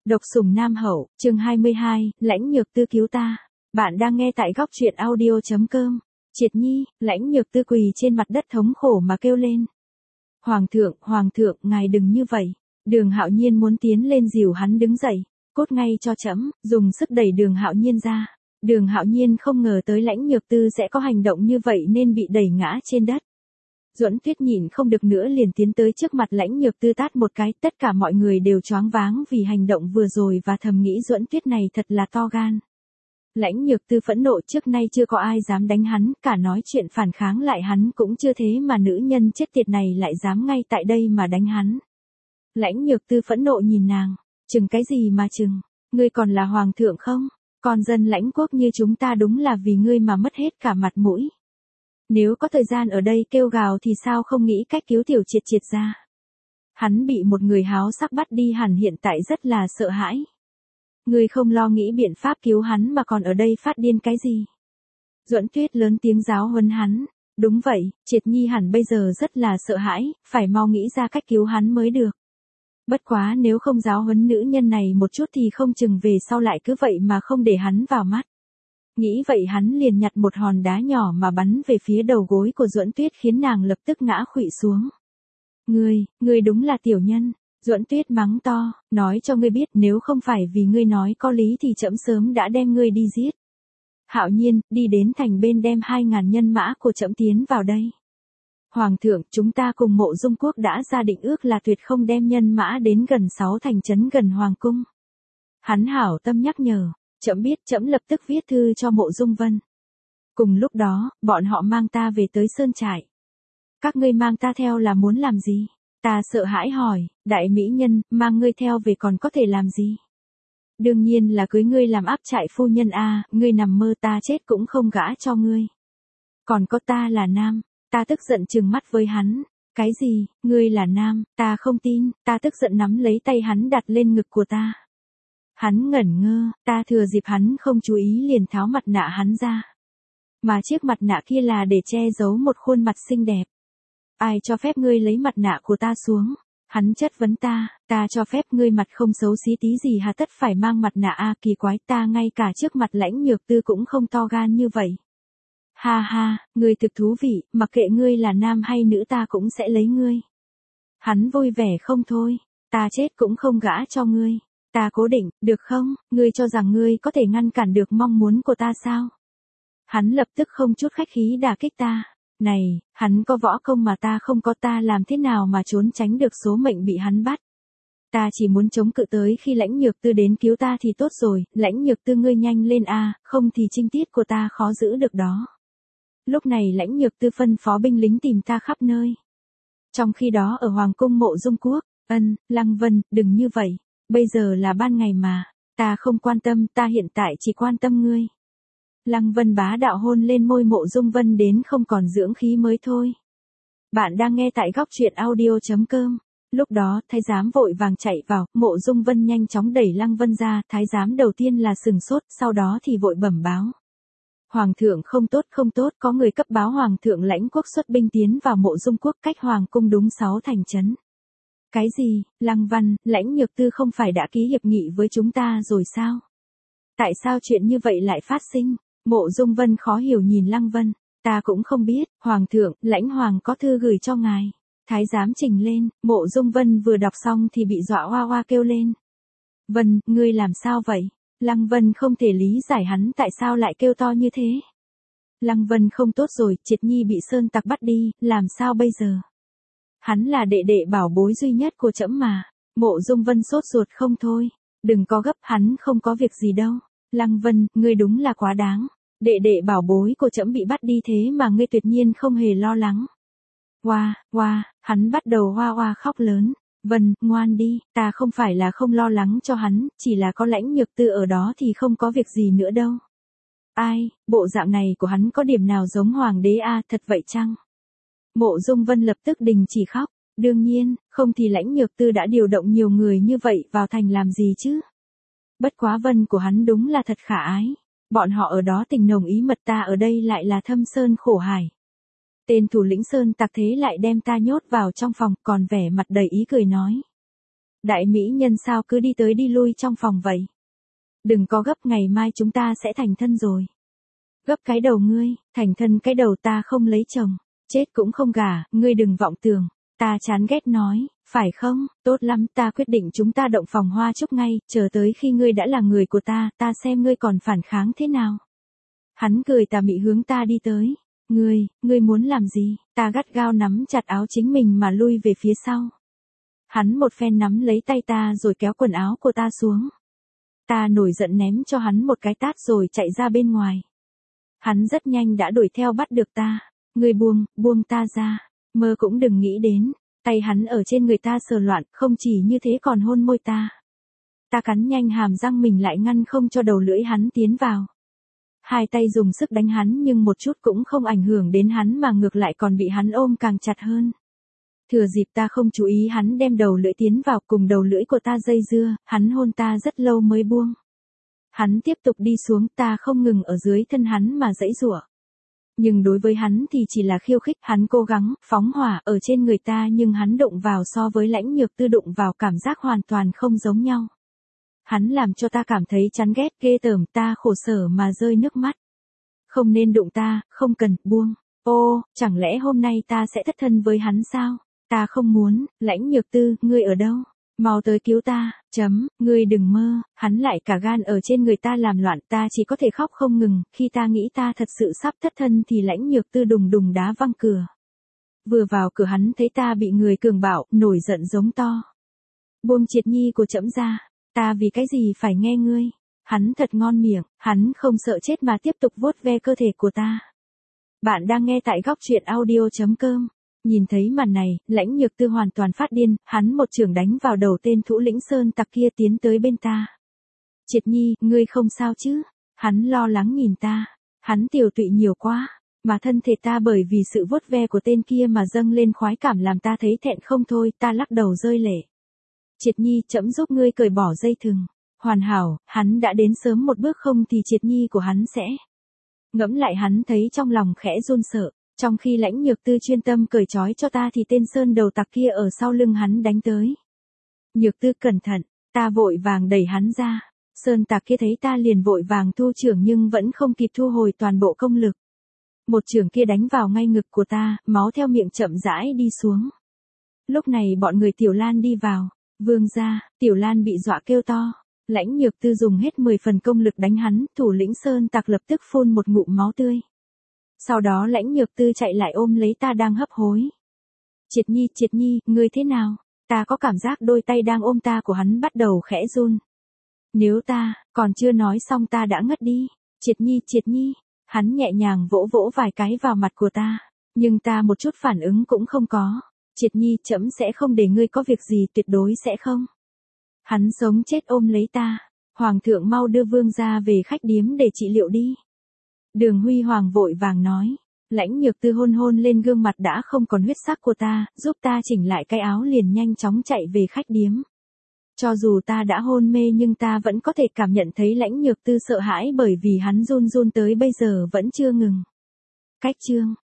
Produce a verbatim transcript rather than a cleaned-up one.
Độc sủng Nam Hậu, chương hai mươi hai, Lãnh Nhược Tư cứu ta. Bạn đang nghe tại góc truyện audio chấm com. Triệt Nhi, Lãnh Nhược Tư quỳ trên mặt đất thống khổ mà kêu lên. Hoàng thượng, Hoàng thượng, ngài đừng như vậy. Đường Hạo Nhiên muốn tiến lên dìu hắn đứng dậy. Cốt ngay cho trẫm, dùng sức đẩy Đường Hạo Nhiên ra. Đường Hạo Nhiên không ngờ tới Lãnh Nhược Tư sẽ có hành động như vậy nên bị đẩy ngã trên đất. Duẫn Tuyết nhịn không được nữa liền tiến tới trước mặt Lãnh Nhược Tư tát một cái, tất cả mọi người đều choáng váng vì hành động vừa rồi và thầm nghĩ Duẫn Tuyết này thật là to gan. Lãnh Nhược Tư phẫn nộ, trước nay chưa có ai dám đánh hắn, cả nói chuyện phản kháng lại hắn cũng chưa thế mà nữ nhân chết tiệt này lại dám ngay tại đây mà đánh hắn. Lãnh Nhược Tư phẫn nộ nhìn nàng, chừng cái gì mà chừng, ngươi còn là hoàng thượng không? Con dân lãnh quốc như chúng ta đúng là vì ngươi mà mất hết cả mặt mũi. Nếu có thời gian ở đây kêu gào thì sao không nghĩ cách cứu tiểu Triệt Triệt ra. Hắn bị một người háo sắc bắt đi hẳn hiện tại rất là sợ hãi. Ngươi không lo nghĩ biện pháp cứu hắn mà còn ở đây phát điên cái gì. Duẫn Tuyết lớn tiếng giáo huấn hắn. Đúng vậy, Triệt Nhi hẳn bây giờ rất là sợ hãi, phải mau nghĩ ra cách cứu hắn mới được. Bất quá nếu không giáo huấn nữ nhân này một chút thì không chừng về sau lại cứ vậy mà không để hắn vào mắt. Nghĩ vậy hắn liền nhặt một hòn đá nhỏ mà bắn về phía đầu gối của Duẫn Tuyết khiến nàng lập tức ngã khuỵu xuống. Ngươi, ngươi đúng là tiểu nhân. Duẫn Tuyết mắng to, nói cho ngươi biết nếu không phải vì ngươi nói có lý thì trẫm sớm đã đem ngươi đi giết. Hạo Nhiên, đi đến thành bên đem hai ngàn nhân mã của trẫm tiến vào đây. Hoàng thượng, chúng ta cùng Mộ Dung Quốc đã ra định ước là tuyệt không đem nhân mã đến gần sáu thành trấn gần hoàng cung. Hắn hảo tâm nhắc nhở. Trẫm biết, trẫm lập tức viết thư cho Mộ Dung Vân. Cùng lúc đó, bọn họ mang ta về tới sơn trại. Các ngươi mang ta theo là muốn làm gì? Ta sợ hãi hỏi, đại mỹ nhân, mang ngươi theo về còn có thể làm gì? Đương nhiên là cưới ngươi làm áp trại phu nhân a, ngươi nằm mơ ta chết cũng không gả cho ngươi. Còn có ta là nam, ta tức giận trừng mắt với hắn. Cái gì, ngươi là nam, ta không tin, ta tức giận nắm lấy tay hắn đặt lên ngực của ta. Hắn ngẩn ngơ, ta thừa dịp hắn không chú ý liền tháo mặt nạ hắn ra. Mà chiếc mặt nạ kia là để che giấu một khuôn mặt xinh đẹp. Ai cho phép ngươi lấy mặt nạ của ta xuống? Hắn chất vấn ta, ta cho phép ngươi mặt không xấu xí tí gì hà tất phải mang mặt nạ a, kỳ quái, ta ngay cả trước mặt Lãnh Nhược Tư cũng không to gan như vậy. Ha ha, ngươi thực thú vị, mặc kệ ngươi là nam hay nữ ta cũng sẽ lấy ngươi. Hắn vui vẻ không thôi, ta chết cũng không gả cho ngươi. Ta cố định, được không, ngươi cho rằng ngươi có thể ngăn cản được mong muốn của ta sao? Hắn lập tức không chút khách khí đả kích ta. Này, hắn có võ công mà ta không có, ta làm thế nào mà trốn tránh được số mệnh bị hắn bắt? Ta chỉ muốn chống cự tới khi Lãnh Nhược Tư đến cứu ta thì tốt rồi, Lãnh Nhược Tư ngươi nhanh lên a, không thì trinh tiết của ta khó giữ được đó. Lúc này Lãnh Nhược Tư phân phó binh lính tìm ta khắp nơi. Trong khi đó ở Hoàng cung Mộ Dung Quốc, ân, Lăng Vân, đừng như vậy. Bây giờ là ban ngày mà, ta không quan tâm, ta hiện tại chỉ quan tâm ngươi. Lăng Vân bá đạo hôn lên môi Mộ Dung Vân đến không còn dưỡng khí mới thôi. Bạn đang nghe tại góc truyện audio chấm com. Lúc đó, thái giám vội vàng chạy vào, Mộ Dung Vân nhanh chóng đẩy Lăng Vân ra, thái giám đầu tiên là sừng sốt, sau đó thì vội bẩm báo. Hoàng thượng không tốt không tốt, có người cấp báo Hoàng thượng Lãnh Quốc xuất binh tiến vào Mộ Dung Quốc cách Hoàng cung đúng sáu thành trấn. Cái gì, Lăng Văn, Lãnh Nhược Tư không phải đã ký hiệp nghị với chúng ta rồi sao? Tại sao chuyện như vậy lại phát sinh? Mộ Dung Vân khó hiểu nhìn Lăng Vân, ta cũng không biết, Hoàng thượng, Lãnh Hoàng có thư gửi cho ngài. Thái giám trình lên, Mộ Dung Vân vừa đọc xong thì bị dọa hoa hoa kêu lên. Vân, ngươi làm sao vậy? Lăng Vân không thể lý giải hắn tại sao lại kêu to như thế. Lăng Vân không tốt rồi, Triệt Nhi bị sơn tặc bắt đi, làm sao bây giờ? Hắn là đệ đệ bảo bối duy nhất của trẫm mà. Mộ Dung Vân sốt ruột không thôi. Đừng có gấp, hắn không có việc gì đâu. Lăng Vân, ngươi đúng là quá đáng. Đệ đệ bảo bối của trẫm bị bắt đi thế mà ngươi tuyệt nhiên không hề lo lắng. Hoa, hoa, hắn bắt đầu hoa hoa khóc lớn. Vân, ngoan đi, ta không phải là không lo lắng cho hắn, chỉ là có Lãnh Nhược Tư ở đó thì không có việc gì nữa đâu. Ai, bộ dạng này của hắn có điểm nào giống hoàng đế a, thật vậy chăng? Mộ Dung Vân lập tức đình chỉ khóc, đương nhiên, không thì Lãnh Nhược Tư đã điều động nhiều người như vậy vào thành làm gì chứ? Bất quá Vân của hắn đúng là thật khả ái, bọn họ ở đó tình nồng ý mật, ta ở đây lại là thâm sơn khổ hải. Tên thủ lĩnh sơn tặc thế lại đem ta nhốt vào trong phòng, còn vẻ mặt đầy ý cười nói. Đại mỹ nhân sao cứ đi tới đi lui trong phòng vậy? Đừng có gấp, ngày mai chúng ta sẽ thành thân rồi. Gấp cái đầu ngươi, thành thân cái đầu, ta không lấy chồng. Chết cũng không gả, ngươi đừng vọng tưởng. Ta chán ghét nói, phải không, tốt lắm, ta quyết định chúng ta động phòng hoa chúc ngay, chờ tới khi ngươi đã là người của ta, ta xem ngươi còn phản kháng thế nào. Hắn cười tà mị hướng ta đi tới. Ngươi, ngươi muốn làm gì? Ta gắt gao nắm chặt áo chính mình mà lui về phía sau. Hắn một phen nắm lấy tay ta rồi kéo quần áo của ta xuống. Ta nổi giận ném cho hắn một cái tát rồi chạy ra bên ngoài. Hắn rất nhanh đã đuổi theo bắt được ta. Ngươi buông, buông ta ra. Mơ cũng đừng nghĩ đến. Tay hắn ở trên người ta sờ loạn, không chỉ như thế còn hôn môi ta. Ta cắn nhanh hàm răng mình lại ngăn không cho đầu lưỡi hắn tiến vào. Hai tay dùng sức đánh hắn nhưng một chút cũng không ảnh hưởng đến hắn mà ngược lại còn bị hắn ôm càng chặt hơn. Thừa dịp ta không chú ý hắn đem đầu lưỡi tiến vào cùng đầu lưỡi của ta dây dưa, hắn hôn ta rất lâu mới buông. Hắn tiếp tục đi xuống, ta không ngừng ở dưới thân hắn mà giãy giụa. Nhưng đối với hắn thì chỉ là khiêu khích, hắn cố gắng phóng hỏa ở trên người ta nhưng hắn đụng vào so với Lãnh Nhược Tư đụng vào cảm giác hoàn toàn không giống nhau. Hắn làm cho ta cảm thấy chán ghét ghê tởm, ta khổ sở mà rơi nước mắt. Không nên đụng ta, không cần, buông. Ô, chẳng lẽ hôm nay ta sẽ thất thân với hắn sao? Ta không muốn. Lãnh Nhược Tư, ngươi ở đâu? Mau tới cứu ta, chấm, ngươi đừng mơ. Hắn lại cả gan ở trên người ta làm loạn, ta chỉ có thể khóc không ngừng. Khi ta nghĩ ta thật sự sắp thất thân thì Lãnh Nhược Tư đùng đùng đá văng cửa. Vừa vào cửa hắn thấy ta bị người cường bạo, nổi giận giống to. Buông Triệt Nhi của trẫm ra. Ta vì cái gì phải nghe ngươi? Hắn thật ngon miệng, hắn không sợ chết mà tiếp tục vuốt ve cơ thể của ta. Bạn đang nghe tại góc truyện audio chấm com. Nhìn thấy màn này, Lãnh Nhược Tư hoàn toàn phát điên, hắn một chưởng đánh vào đầu tên thủ lĩnh sơn tặc kia tiến tới bên ta. Triệt Nhi, ngươi không sao chứ? Hắn lo lắng nhìn ta. Hắn tiểu tụy nhiều quá, mà thân thể ta bởi vì sự vuốt ve của tên kia mà dâng lên khoái cảm làm ta thấy thẹn không thôi, ta lắc đầu rơi lệ. Triệt Nhi, trẫm giúp ngươi cởi bỏ dây thừng. Hoàn hảo, hắn đã đến sớm một bước không thì Triệt Nhi của hắn sẽ. Ngẫm lại hắn thấy trong lòng khẽ run sợ, trong khi Lãnh Nhược Tư chuyên tâm cởi trói cho ta thì tên sơn đầu tặc kia ở sau lưng hắn đánh tới. Nhược Tư cẩn thận, ta vội vàng đẩy hắn ra. Sơn tặc kia thấy ta liền vội vàng thu chưởng nhưng vẫn không kịp thu hồi toàn bộ công lực. Một chưởng kia đánh vào ngay ngực của ta, máu theo miệng chậm rãi đi xuống. Lúc này bọn người Tiểu Lan đi vào. Vương gia, Tiểu Lan bị dọa kêu to. Lãnh Nhược Tư dùng hết mười phần công lực đánh hắn, thủ lĩnh sơn tặc lập tức phun một ngụm máu tươi. Sau đó Lãnh Nhược Tư chạy lại ôm lấy ta đang hấp hối. Triệt Nhi, Triệt Nhi, ngươi thế nào? Ta có cảm giác đôi tay đang ôm ta của hắn bắt đầu khẽ run. Nếu ta, còn chưa nói xong ta đã ngất đi. Triệt Nhi, Triệt Nhi, hắn nhẹ nhàng vỗ vỗ vài cái vào mặt của ta, nhưng ta một chút phản ứng cũng không có. Triệt Nhi, trẫm sẽ không để ngươi có việc gì, tuyệt đối sẽ không. Hắn sống chết ôm lấy ta. Hoàng thượng mau đưa vương gia về khách điếm để trị liệu đi. Đường Huy Hoàng vội vàng nói. Lãnh Nhược Tư hôn hôn lên gương mặt đã không còn huyết sắc của ta, giúp ta chỉnh lại cái áo liền nhanh chóng chạy về khách điếm. Cho dù ta đã hôn mê nhưng ta vẫn có thể cảm nhận thấy Lãnh Nhược Tư sợ hãi bởi vì hắn run run tới bây giờ vẫn chưa ngừng. Cách chương